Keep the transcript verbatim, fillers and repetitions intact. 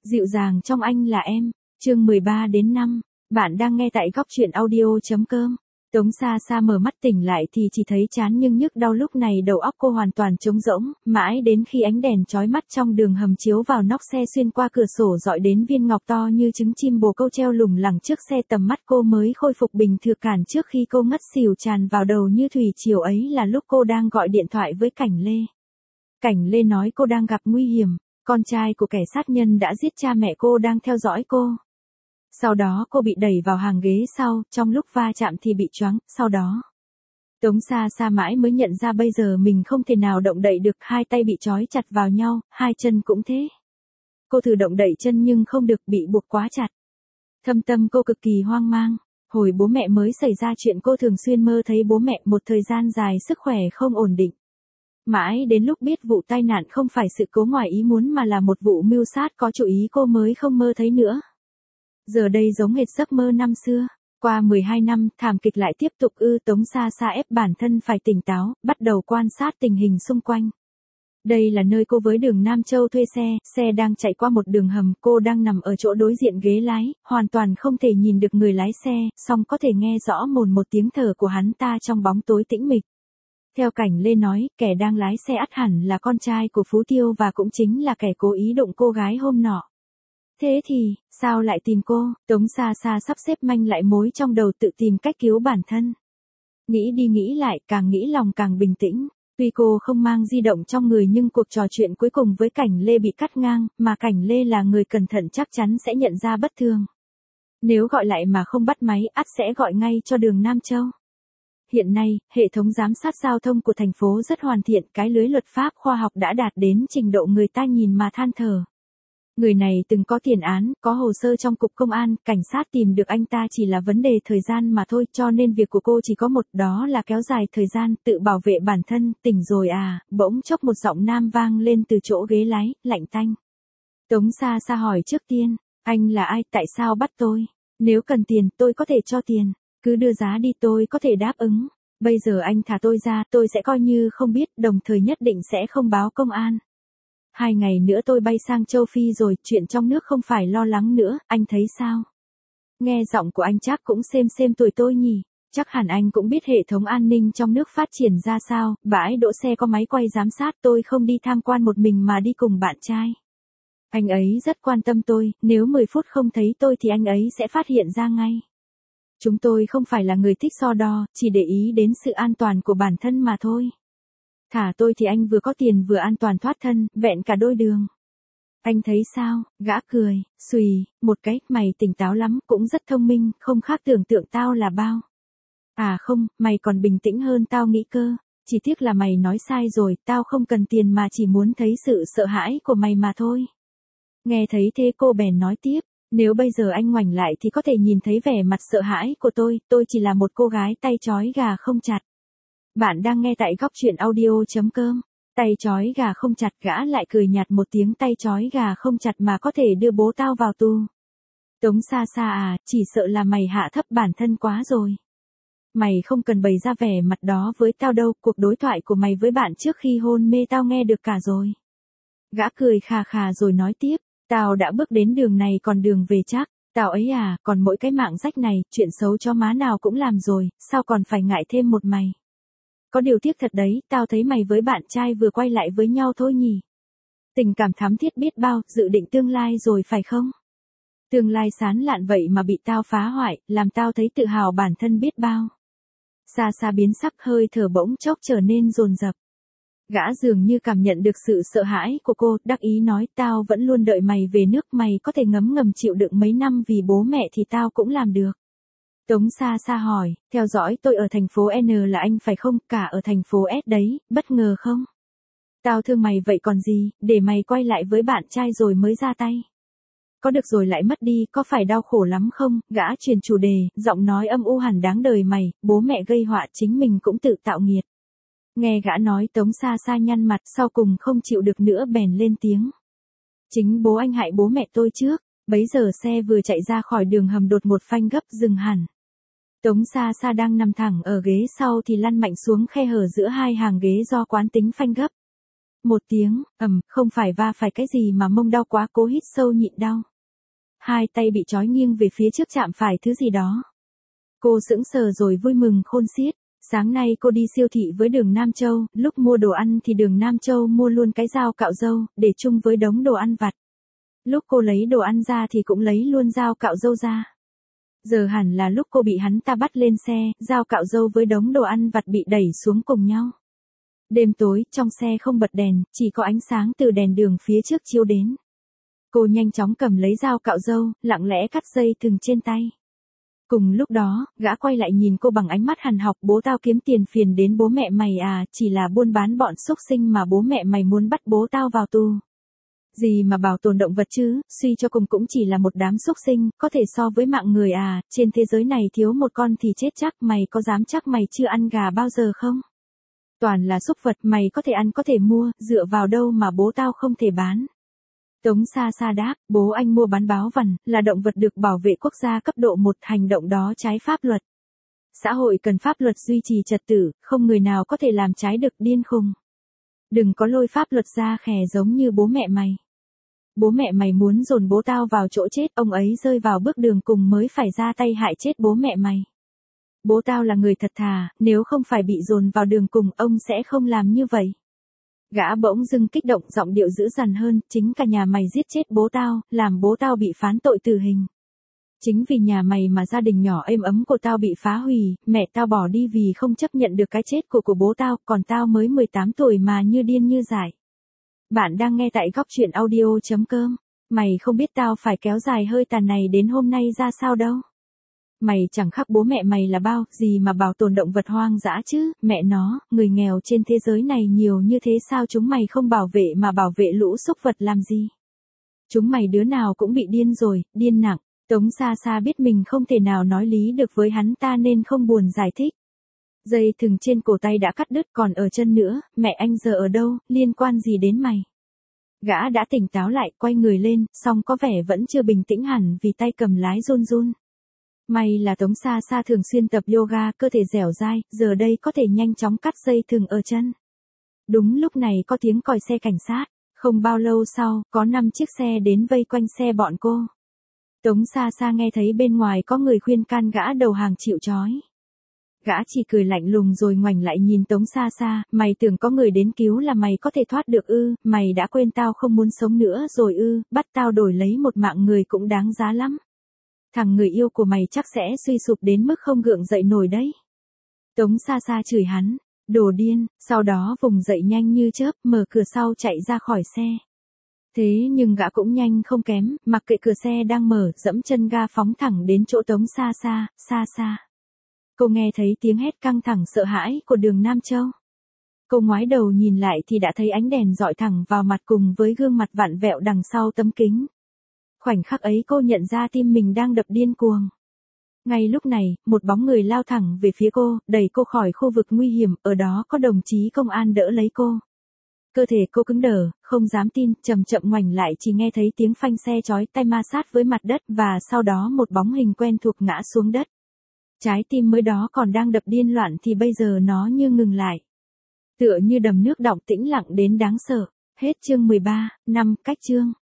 Dịu dàng trong anh là em, chương mười ba đến năm, bạn đang nghe tại góc truyện audio.com. Tống Sa Sa mở mắt tỉnh lại thì chỉ thấy chán nhưng nhức đau, lúc này đầu óc cô hoàn toàn trống rỗng, mãi đến khi ánh đèn chói mắt trong đường hầm chiếu vào nóc xe xuyên qua cửa sổ dọi đến viên ngọc to như trứng chim bồ câu treo lủng lẳng trước xe, tầm mắt cô mới khôi phục bình thường. Cản trước khi cô ngất xỉu tràn vào đầu như thủy triều ấy là lúc cô đang gọi điện thoại với Cảnh Lê. Cảnh Lê nói cô đang gặp nguy hiểm, con trai của kẻ sát nhân đã giết cha mẹ cô đang theo dõi cô. Sau đó cô bị đẩy vào hàng ghế sau, trong lúc va chạm thì bị choáng, sau đó. Tống Sa Sa mãi mới nhận ra bây giờ mình không thể nào động đậy được, hai tay bị trói chặt vào nhau, hai chân cũng thế. Cô thử động đậy chân nhưng không được, bị buộc quá chặt. Thâm tâm cô cực kỳ hoang mang, hồi bố mẹ mới xảy ra chuyện cô thường xuyên mơ thấy bố mẹ, một thời gian dài sức khỏe không ổn định. Mãi đến lúc biết vụ tai nạn không phải sự cố ngoài ý muốn mà là một vụ mưu sát có chủ ý cô mới không mơ thấy nữa. Giờ đây giống hệt giấc mơ năm xưa. Qua mười hai năm, thảm kịch lại tiếp tục ư. Tống Sa Sa ép bản thân phải tỉnh táo, bắt đầu quan sát tình hình xung quanh. Đây là nơi cô với đường Nam Châu thuê xe, xe đang chạy qua một đường hầm, cô đang nằm ở chỗ đối diện ghế lái, hoàn toàn không thể nhìn được người lái xe, song có thể nghe rõ mồn một tiếng thở của hắn ta trong bóng tối tĩnh mịch. Theo Cảnh Lê nói, kẻ đang lái xe ắt hẳn là con trai của Phú Tiêu và cũng chính là kẻ cố ý đụng cô gái hôm nọ. Thế thì, sao lại tìm cô? Tống Sa Sa sắp xếp manh lại mối trong đầu, tự tìm cách cứu bản thân. Nghĩ đi nghĩ lại, càng nghĩ lòng càng bình tĩnh. Tuy cô không mang di động trong người nhưng cuộc trò chuyện cuối cùng với Cảnh Lê bị cắt ngang, mà Cảnh Lê là người cẩn thận chắc chắn sẽ nhận ra bất thường. Nếu gọi lại mà không bắt máy, ắt sẽ gọi ngay cho đường Nam Châu. Hiện nay, hệ thống giám sát giao thông của thành phố rất hoàn thiện, cái lưới luật pháp khoa học đã đạt đến trình độ người ta nhìn mà than thở. Người này từng có tiền án, có hồ sơ trong cục công an, cảnh sát tìm được anh ta chỉ là vấn đề thời gian mà thôi, cho nên việc của cô chỉ có một, đó là kéo dài thời gian, tự bảo vệ bản thân. Tỉnh rồi à? Bỗng chốc một giọng nam vang lên từ chỗ ghế lái, lạnh tanh. Tống Sa Sa hỏi trước tiên, anh là ai, tại sao bắt tôi? Nếu cần tiền, tôi có thể cho tiền, cứ đưa giá đi tôi có thể đáp ứng. Bây giờ anh thả tôi ra, tôi sẽ coi như không biết, đồng thời nhất định sẽ không báo công an. Hai ngày nữa tôi bay sang châu Phi rồi, chuyện trong nước không phải lo lắng nữa, anh thấy sao? Nghe giọng của anh chắc cũng xem xem tuổi tôi nhỉ, chắc hẳn anh cũng biết hệ thống an ninh trong nước phát triển ra sao, bãi đỗ xe có máy quay giám sát, tôi không đi tham quan một mình mà đi cùng bạn trai. Anh ấy rất quan tâm tôi, nếu mười phút không thấy tôi thì anh ấy sẽ phát hiện ra ngay. Chúng tôi không phải là người thích so đo, chỉ để ý đến sự an toàn của bản thân mà thôi. Thả tôi thì anh vừa có tiền vừa an toàn thoát thân, vẹn cả đôi đường. Anh thấy sao? Gã cười, xùy, một cái, mày tỉnh táo lắm, cũng rất thông minh, không khác tưởng tượng tao là bao. À không, mày còn bình tĩnh hơn tao nghĩ cơ, chỉ tiếc là mày nói sai rồi, tao không cần tiền mà chỉ muốn thấy sự sợ hãi của mày mà thôi. Nghe thấy thế cô bèn nói tiếp, nếu bây giờ anh ngoảnh lại thì có thể nhìn thấy vẻ mặt sợ hãi của tôi, tôi chỉ là một cô gái tay trói gà không chặt. Bạn đang nghe tại góc truyện audio.com. Tay trói gà không chặt, gã lại cười nhạt một tiếng, tay trói gà không chặt mà có thể đưa bố tao vào tù. Tống Sa Sa à, chỉ sợ là mày hạ thấp bản thân quá rồi. Mày không cần bày ra vẻ mặt đó với tao đâu, cuộc đối thoại của mày với bạn trước khi hôn mê tao nghe được cả rồi. Gã cười khà khà rồi nói tiếp, tao đã bước đến đường này còn đường về chắc. Tao ấy à, còn mỗi cái mạng rách này, chuyện xấu cho má nào cũng làm rồi, sao còn phải ngại thêm một mày. Có điều tiếc thật đấy, tao thấy mày với bạn trai vừa quay lại với nhau thôi nhỉ. Tình cảm thắm thiết biết bao, dự định tương lai rồi phải không? Tương lai sán lạn vậy mà bị tao phá hoại, làm tao thấy tự hào bản thân biết bao. Sa Sa biến sắc, hơi thở bỗng chốc trở nên dồn dập. Gã dường như cảm nhận được sự sợ hãi của cô, đắc ý nói, tao vẫn luôn đợi mày về nước, mày có thể ngấm ngầm chịu đựng mấy năm vì bố mẹ thì tao cũng làm được. Tống Sa Sa hỏi, theo dõi tôi ở thành phố N là anh phải không, cả ở thành phố S đấy, bất ngờ không? Tao thương mày vậy còn gì, để mày quay lại với bạn trai rồi mới ra tay. Có được rồi lại mất đi, có phải đau khổ lắm không? Gã chuyển chủ đề, giọng nói âm u hẳn, đáng đời mày, bố mẹ gây họa chính mình cũng tự tạo nghiệt. Nghe gã nói Tống Sa Sa nhăn mặt, sau cùng không chịu được nữa bèn lên tiếng. Chính bố anh hại bố mẹ tôi trước. Bấy giờ xe vừa chạy ra khỏi đường hầm đột một phanh gấp dừng hẳn. Tống Sa Sa đang nằm thẳng ở ghế sau thì lăn mạnh xuống khe hở giữa hai hàng ghế do quán tính phanh gấp. Một tiếng, ầm, không phải va phải cái gì mà mông đau quá, cố hít sâu nhịn đau. Hai tay bị trói nghiêng về phía trước chạm phải thứ gì đó. Cô sững sờ rồi vui mừng khôn xiết. Sáng nay cô đi siêu thị với Đường Nam Châu, lúc mua đồ ăn thì Đường Nam Châu mua luôn cái dao cạo râu, để chung với đống đồ ăn vặt. Lúc cô lấy đồ ăn ra thì cũng lấy luôn dao cạo râu ra. Giờ hẳn là lúc cô bị hắn ta bắt lên xe, dao cạo râu với đống đồ ăn vặt bị đẩy xuống cùng nhau. Đêm tối, trong xe không bật đèn, chỉ có ánh sáng từ đèn đường phía trước chiếu đến. Cô nhanh chóng cầm lấy dao cạo râu, lặng lẽ cắt dây thừng trên tay. Cùng lúc đó, gã quay lại nhìn cô bằng ánh mắt hằn học, bố tao kiếm tiền phiền đến bố mẹ mày à, chỉ là buôn bán bọn xúc sinh mà bố mẹ mày muốn bắt bố tao vào tù. Gì mà bảo tồn động vật chứ, suy cho cùng cũng chỉ là một đám xúc sinh, có thể so với mạng người à, trên thế giới này thiếu một con thì chết chắc, mày có dám chắc mày chưa ăn gà bao giờ không? Toàn là súc vật, mày có thể ăn có thể mua, dựa vào đâu mà bố tao không thể bán. Tống Sa Sa đáp, bố anh mua bán báo vằn, là động vật được bảo vệ quốc gia cấp độ một, hành động đó trái pháp luật. Xã hội cần pháp luật duy trì trật tự, không người nào có thể làm trái được, điên khùng. Đừng có lôi pháp luật ra khè giống như bố mẹ mày. Bố mẹ mày muốn dồn bố tao vào chỗ chết, ông ấy rơi vào bước đường cùng mới phải ra tay hại chết bố mẹ mày. Bố tao là người thật thà, nếu không phải bị dồn vào đường cùng ông sẽ không làm như vậy. Gã bỗng dưng kích động, giọng điệu dữ dằn hơn, chính cả nhà mày giết chết bố tao, làm bố tao bị phán tội tử hình. Chính vì nhà mày mà gia đình nhỏ êm ấm của tao bị phá hủy, mẹ tao bỏ đi vì không chấp nhận được cái chết của của bố tao, còn tao mới mười tám tuổi mà như điên như dại. Bạn đang nghe tại góc truyện audio chấm com. Mày không biết tao phải kéo dài hơi tàn này đến hôm nay ra sao đâu. Mày chẳng khác bố mẹ mày là bao, gì mà bảo tồn động vật hoang dã chứ, mẹ nó, người nghèo trên thế giới này nhiều như thế sao chúng mày không bảo vệ mà bảo vệ lũ súc vật làm gì. Chúng mày đứa nào cũng bị điên rồi, điên nặng. Tống Sa Sa biết mình không thể nào nói lý được với hắn ta nên không buồn giải thích. Dây thừng trên cổ tay đã cắt đứt, còn ở chân nữa, mẹ anh giờ ở đâu, liên quan gì đến mày? Gã đã tỉnh táo lại, quay người lên, song có vẻ vẫn chưa bình tĩnh hẳn vì tay cầm lái run run. May là Tống Sa Sa thường xuyên tập yoga, cơ thể dẻo dai, giờ đây có thể nhanh chóng cắt dây thừng ở chân. Đúng lúc này có tiếng còi xe cảnh sát, không bao lâu sau, có năm chiếc xe đến vây quanh xe bọn cô. Tống Sa Sa nghe thấy bên ngoài có người khuyên can gã đầu hàng chịu trói. Gã chỉ cười lạnh lùng rồi ngoảnh lại nhìn Tống Sa Sa, mày tưởng có người đến cứu là mày có thể thoát được ư, mày đã quên tao không muốn sống nữa rồi ư, bắt tao đổi lấy một mạng người cũng đáng giá lắm. Thằng người yêu của mày chắc sẽ suy sụp đến mức không gượng dậy nổi đấy. Tống Sa Sa chửi hắn, đồ điên, sau đó vùng dậy nhanh như chớp, mở cửa sau chạy ra khỏi xe. Thế nhưng gã cũng nhanh không kém, mặc kệ cửa xe đang mở, dẫm chân ga phóng thẳng đến chỗ Tống Sa Sa, Sa Sa. Cô nghe thấy tiếng hét căng thẳng sợ hãi của Đường Nam Châu. Cô ngoái đầu nhìn lại thì đã thấy ánh đèn dọi thẳng vào mặt cùng với gương mặt vặn vẹo đằng sau tấm kính. Khoảnh khắc ấy cô nhận ra tim mình đang đập điên cuồng. Ngay lúc này, một bóng người lao thẳng về phía cô, đẩy cô khỏi khu vực nguy hiểm, ở đó có đồng chí công an đỡ lấy cô. Cơ thể cô cứng đờ, không dám tin, chậm chậm ngoảnh lại chỉ nghe thấy tiếng phanh xe chói tai ma sát với mặt đất và sau đó một bóng hình quen thuộc ngã xuống đất. Trái tim mới đó còn đang đập điên loạn thì bây giờ nó như ngừng lại. Tựa như đầm nước đọng tĩnh lặng đến đáng sợ. Hết chương mười ba, năm, cách chương.